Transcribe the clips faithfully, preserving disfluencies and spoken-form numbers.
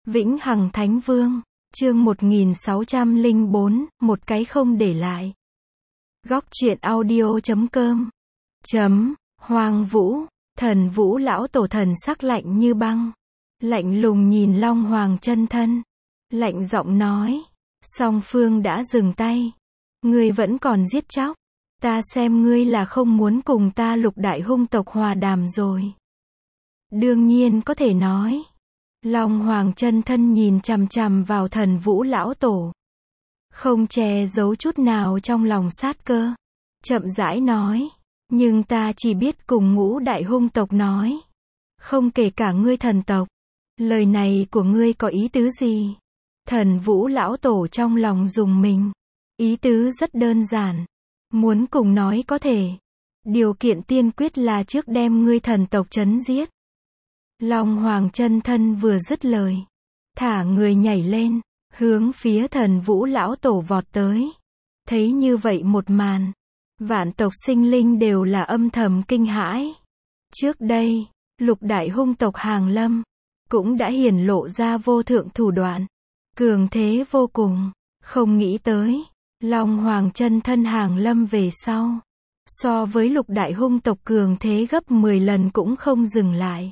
Vĩnh Hằng Thánh Vương, chương một nghìn sáu trăm lẻ bốn, một cái không để lại. Góc truyện audio chấm com. Chấm, Hoàng Vũ, Thần Vũ lão tổ thần sắc lạnh như băng. Lạnh lùng nhìn Long Hoàng chân thân. Lạnh giọng nói, song phương đã dừng tay. Ngươi vẫn còn giết chóc. Ta xem ngươi là không muốn cùng ta lục đại hung tộc hòa đàm rồi. Đương nhiên có thể nói. Long Hoàng chân thân nhìn chằm chằm vào Thần Vũ lão tổ. Không che giấu chút nào trong lòng sát cơ. Chậm rãi nói. Nhưng ta chỉ biết cùng ngũ đại hung tộc nói. Không kể cả ngươi thần tộc. Lời này của ngươi có ý tứ gì? Thần Vũ lão tổ trong lòng rùng mình. Ý tứ rất đơn giản. Muốn cùng nói có thể. Điều kiện tiên quyết là trước đem ngươi thần tộc chấn giết. Long Hoàng chân thân vừa dứt lời. Thả người nhảy lên. Hướng phía Thần Vũ lão tổ vọt tới. Thấy như vậy một màn. Vạn tộc sinh linh đều là âm thầm kinh hãi. Trước đây, lục đại hung tộc Hàng Lâm. Cũng đã hiển lộ ra vô thượng thủ đoạn. Cường thế vô cùng. Không nghĩ tới. Long Hoàng chân thân Hàng Lâm về sau. So với lục đại hung tộc cường thế gấp mười lần cũng không dừng lại.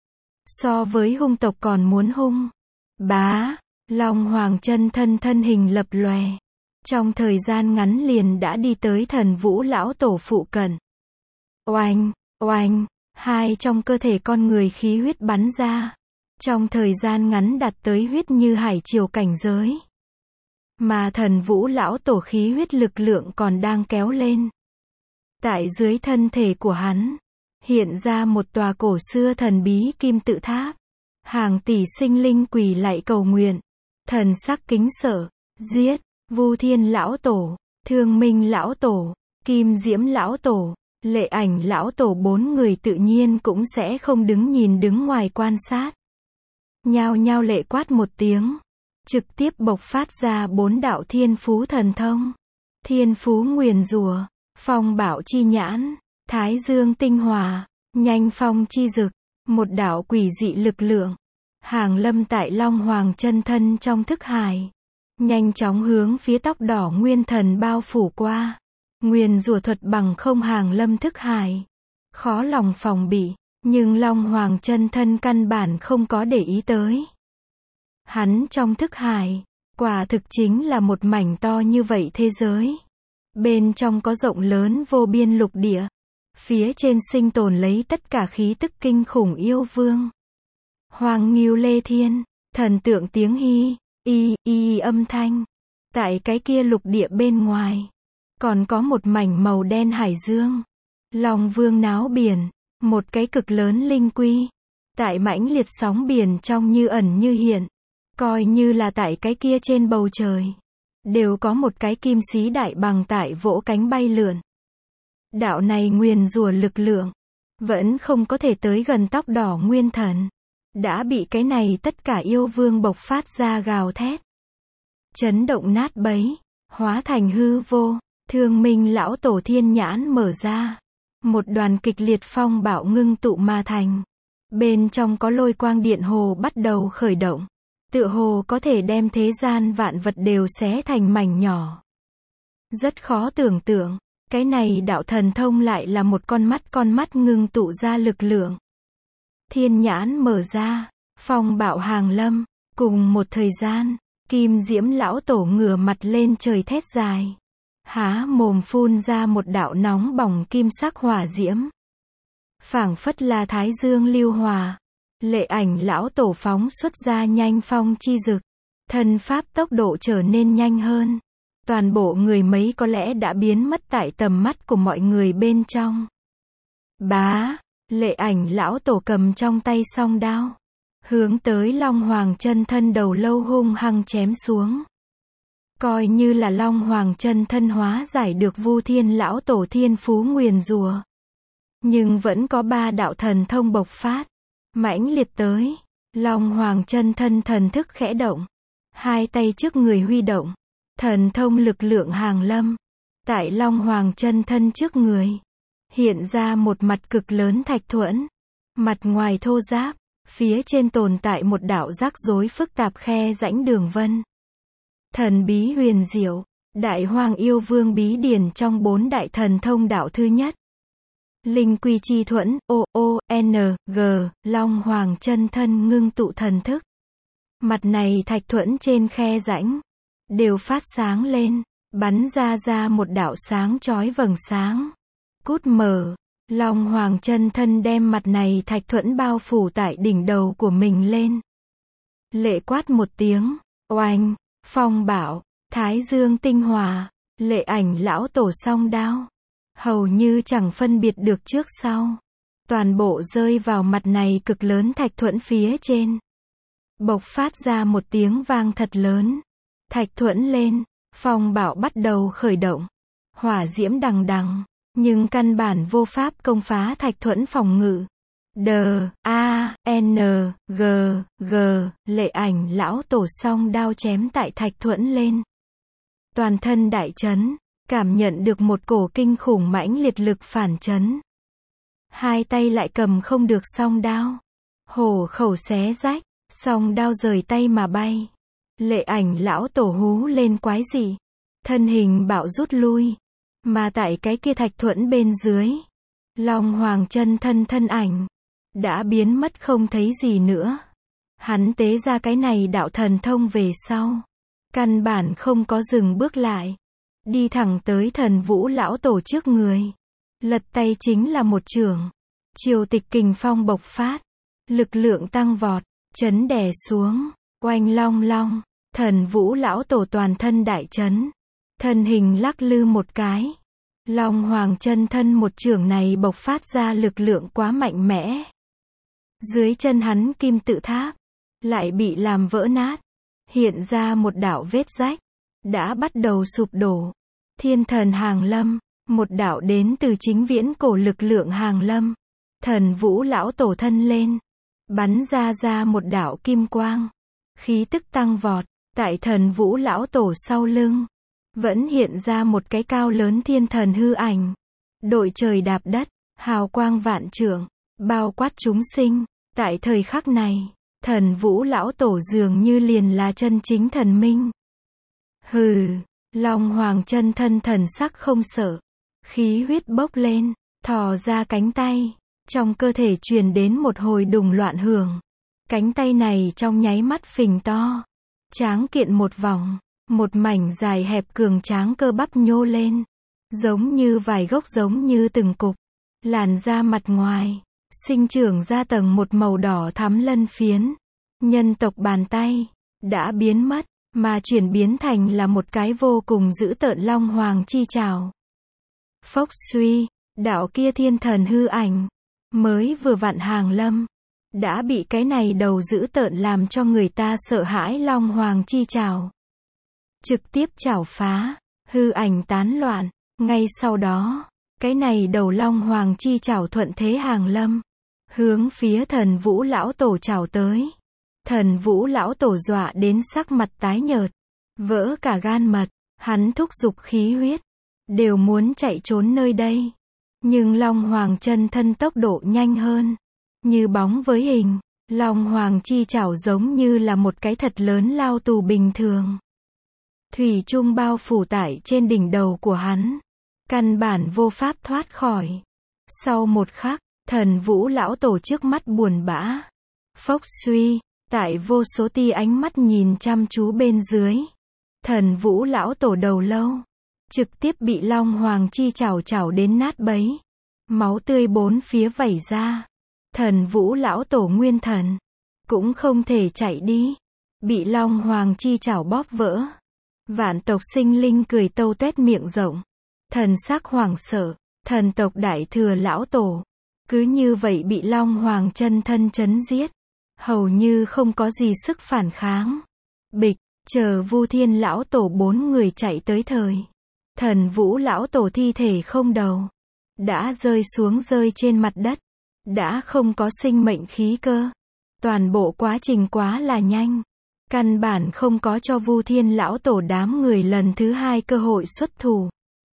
So với hung tộc còn muốn hung. Bá, Long Hoàng chân thân thân hình lập lòe. Trong thời gian ngắn liền đã đi tới Thần Vũ lão tổ phụ cận. Oanh, oanh, hai trong cơ thể con người khí huyết bắn ra. Trong thời gian ngắn đạt tới huyết như hải triều cảnh giới. Mà Thần Vũ lão tổ khí huyết lực lượng còn đang kéo lên. Tại dưới thân thể của hắn, hiện ra một tòa cổ xưa thần bí kim tự tháp. Hàng tỷ sinh linh quỳ lạy cầu nguyện. Thần sắc kính sợ, giết, Vu Thiên lão tổ, Thương Minh lão tổ, Kim Diễm lão tổ, Lệ Ảnh lão tổ bốn người tự nhiên cũng sẽ không đứng nhìn đứng ngoài quan sát. Nhao nhao lệ quát một tiếng. Trực tiếp bộc phát ra bốn đạo thiên phú thần thông. Thiên phú nguyền rủa, phong bảo chi nhãn, thái dương tinh hòa, nhanh phong chi dực, một đạo quỷ dị lực lượng. Hàng lâm tại Long Hoàng chân thân trong thức hải. Nhanh chóng hướng phía tóc đỏ nguyên thần bao phủ qua. Nguyền rủa thuật bằng không hàng lâm thức hải. Khó lòng phòng bị, nhưng Long Hoàng chân thân căn bản không có để ý tới. Hắn trong thức hải, quả thực chính là một mảnh to như vậy thế giới. Bên trong có rộng lớn vô biên lục địa. Phía trên sinh tồn lấy tất cả khí tức kinh khủng yêu vương. Hoàng Ngưu Lê Thiên, thần tượng tiếng hi, y, y âm thanh. Tại cái kia lục địa bên ngoài, còn có một mảnh màu đen hải dương. Long vương náo biển, một cái cực lớn linh quy. Tại mãnh liệt sóng biển trong như ẩn như hiện. Coi như là tại cái kia trên bầu trời. Đều có một cái kim sĩ đại bằng tại vỗ cánh bay lượn. Đạo này nguyền rủa lực lượng. Vẫn không có thể tới gần tóc đỏ nguyên thần. Đã bị cái này tất cả yêu vương bộc phát ra gào thét. Chấn động nát bấy. Hóa thành hư vô. Thương Minh lão tổ thiên nhãn mở ra. Một đoàn kịch liệt phong bạo ngưng tụ mà thành. Bên trong có lôi quang điện hồ bắt đầu khởi động. Tựa hồ có thể đem thế gian vạn vật đều xé thành mảnh nhỏ. Rất khó tưởng tượng. Cái này đạo thần thông lại là một con mắt con mắt ngưng tụ ra lực lượng. Thiên nhãn mở ra. Phong bạo hàng lâm. Cùng một thời gian. Kim Diễm lão tổ ngửa mặt lên trời thét dài. Há mồm phun ra một đạo nóng bỏng kim sắc hỏa diễm. Phảng phất là thái dương lưu hòa. Lệ Ảnh lão tổ phóng xuất ra nhanh phong chi dực. Thân pháp tốc độ trở nên nhanh hơn. Toàn bộ người mấy có lẽ đã biến mất tại tầm mắt của mọi người bên trong. Bá, Lệ Ảnh lão tổ cầm trong tay song đao. Hướng tới Long Hoàng chân thân đầu lâu hung hăng chém xuống. Coi như là Long Hoàng chân thân hóa giải được Vu Thiên lão tổ thiên phú nguyền rủa. Nhưng vẫn có ba đạo thần thông bộc phát. Mãnh liệt tới. Long Hoàng chân thân thần thức khẽ động. Hai tay trước người huy động. Thần thông lực lượng hàng lâm. Tại Long Hoàng chân thân trước người. Hiện ra một mặt cực lớn thạch thuẫn. Mặt ngoài thô ráp. Phía trên tồn tại một đạo rắc rối phức tạp khe rãnh đường vân. Thần bí huyền diệu, Đại Hoang Yêu Vương bí điển trong bốn đại thần thông đạo thứ nhất. Linh quy chi thuẫn, O O N G, Long Hoàng chân thân ngưng tụ thần thức. Mặt này thạch thuẫn trên khe rãnh đều phát sáng lên, bắn ra ra một đạo sáng chói vầng sáng. Cút mở, Long Hoàng chân thân đem mặt này thạch thuẫn bao phủ tại đỉnh đầu của mình lên. Lệ quát một tiếng, oanh, phong bạo, thái dương tinh hòa, lệ ảnh lão tổ song đao. Hầu như chẳng phân biệt được trước sau. Toàn bộ rơi vào mặt này cực lớn thạch thuẫn phía trên. Bộc phát ra một tiếng vang thật lớn. Thạch thuẫn lên, phong bạo bắt đầu khởi động. Hỏa diễm đằng đằng, nhưng căn bản vô pháp công phá thạch thuẫn phòng ngự. D, A, N, G, G, lệ ảnh lão tổ song đao chém tại thạch thuẫn lên. Toàn thân đại chấn, cảm nhận được một cổ kinh khủng mãnh liệt lực phản chấn. Hai tay lại cầm không được song đao. Hổ khẩu xé rách, song đao rời tay mà bay. Lệ ảnh lão tổ hú lên quái dị. Thân hình bạo rút lui. Mà tại cái kia thạch thuẫn bên dưới, Long Hoàng chân thân thân ảnh đã biến mất không thấy gì nữa. Hắn tế ra cái này đạo thần thông về sau, căn bản không có dừng bước lại, đi thẳng tới Thần Vũ lão tổ trước người. Lật tay chính là một chưởng. Triều tịch kình phong bộc phát, lực lượng tăng vọt, chấn đè xuống, oanh long long, Thần Vũ lão tổ toàn thân đại chấn, thân hình lắc lư một cái. Long Hoàng chân thân một chưởng này bộc phát ra lực lượng quá mạnh mẽ. Dưới chân hắn kim tự tháp lại bị làm vỡ nát, hiện ra một đạo vết rách, đã bắt đầu sụp đổ. Thiên thần hàng lâm, một đạo đến từ chính viễn cổ lực lượng hàng lâm. Thần Vũ lão tổ thân lên, bắn ra ra một đạo kim quang, khí tức tăng vọt. Tại Thần Vũ lão tổ sau lưng, vẫn hiện ra một cái cao lớn thiên thần hư ảnh. Đội trời đạp đất, hào quang vạn trượng, bao quát chúng sinh. Tại thời khắc này, Thần Vũ lão tổ dường như liền là chân chính thần minh. Hừ, Long Hoàng chân thân thần sắc không sợ, khí huyết bốc lên, thò ra cánh tay, trong cơ thể truyền đến một hồi đùng loạn hưởng. Cánh tay này trong nháy mắt phình to, tráng kiện một vòng, một mảnh dài hẹp cường tráng cơ bắp nhô lên, giống như vài gốc giống như từng cục. Làn da mặt ngoài sinh trưởng ra tầng một màu đỏ thắm lân phiến. Nhân tộc bàn tay đã biến mất, mà chuyển biến thành là một cái vô cùng dữ tợn Long Hoàng chi trảo. Phốc suy, đạo kia thiên thần hư ảnh mới vừa vặn hàng lâm, đã bị cái này đầu dữ tợn làm cho người ta sợ hãi Long Hoàng chi trảo trực tiếp chảo phá, hư ảnh tán loạn. Ngay sau đó, cái này đầu Long Hoàng chi trảo thuận thế hàng lâm, hướng phía Thần Vũ lão tổ chảo tới. Thần Vũ lão tổ dọa đến sắc mặt tái nhợt, vỡ cả gan mật, hắn thúc giục khí huyết, đều muốn chạy trốn nơi đây. Nhưng Long Hoàng chân thân tốc độ nhanh hơn, như bóng với hình. Long Hoàng chi chảo giống như là một cái thật lớn lao tù bình thường, thủy chung bao phủ tại trên đỉnh đầu của hắn, căn bản vô pháp thoát khỏi. Sau một khắc, Thần Vũ lão tổ trước mắt buồn bã. Phốc suy, tại vô số tia ánh mắt nhìn chăm chú bên dưới, Thần Vũ lão tổ đầu lâu trực tiếp bị Long Hoàng chi chảo chảo đến nát bấy, máu tươi bốn phía vẩy ra. Thần Vũ lão tổ nguyên thần cũng không thể chạy đi, bị Long Hoàng chi chảo bóp vỡ. Vạn tộc sinh linh cười tâu tuét miệng rộng, thần sắc hoảng sợ. Thần tộc đại thừa lão tổ cứ như vậy bị Long Hoàng chân thân chấn giết, hầu như không có gì sức phản kháng. Bịch, chờ Vu Thiên lão tổ bốn người chạy tới thời, Thần Vũ lão tổ thi thể không đầu đã rơi xuống rơi trên mặt đất, đã không có sinh mệnh khí cơ. Toàn bộ quá trình quá là nhanh, căn bản không có cho Vu Thiên lão tổ đám người lần thứ hai cơ hội xuất thủ.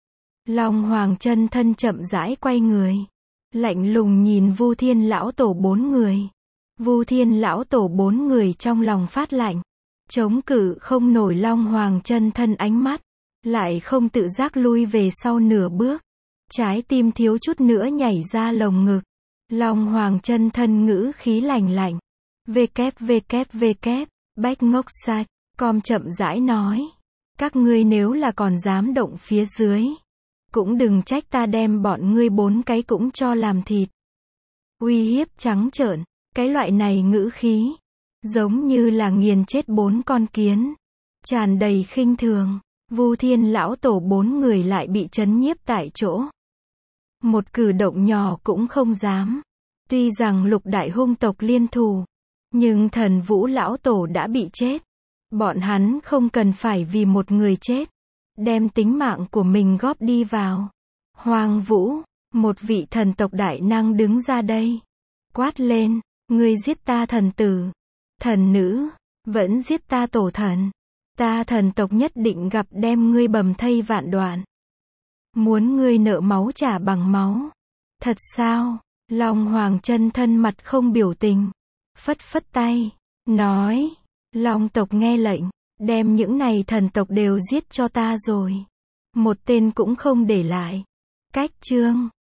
Long Hoàng chân thân chậm rãi quay người, lạnh lùng nhìn Vu Thiên lão tổ bốn người. Vu Thiên lão tổ bốn người trong lòng phát lạnh. Chống cự không nổi Long Hoàng chân thân ánh mắt. Lại không tự giác lui về sau nửa bước. Trái tim thiếu chút nữa nhảy ra lồng ngực. Long Hoàng chân thân ngữ khí lạnh lạnh. vê kép vê kép vê kép, Bách Ngốc Sạch, com chậm rãi nói. Các ngươi nếu là còn dám động phía dưới. Cũng đừng trách ta đem bọn ngươi bốn cái cũng cho làm thịt. Uy hiếp trắng trợn, cái loại này ngữ khí. Giống như là nghiền chết bốn con kiến. Tràn đầy khinh thường. Vu Thiên lão tổ bốn người lại bị trấn nhiếp tại chỗ. Một cử động nhỏ cũng không dám. Tuy rằng lục đại hung tộc liên thù. Nhưng thần vũ lão tổ đã bị chết. Bọn hắn không cần phải vì một người chết. Đem tính mạng của mình góp đi vào. Hoàng Vũ, một vị thần tộc đại năng đứng ra đây. Quát lên, ngươi giết ta thần tử. Thần nữ, vẫn giết ta tổ thần. Ta thần tộc nhất định gặp đem ngươi bầm thây vạn đoạn. Muốn ngươi nợ máu trả bằng máu. Thật sao? Long Hoàng chân thân mặt không biểu tình. Phất phất tay. Nói. Long tộc nghe lệnh. Đem những này thần tộc đều giết cho ta rồi. Một tên cũng không để lại. Cách chương.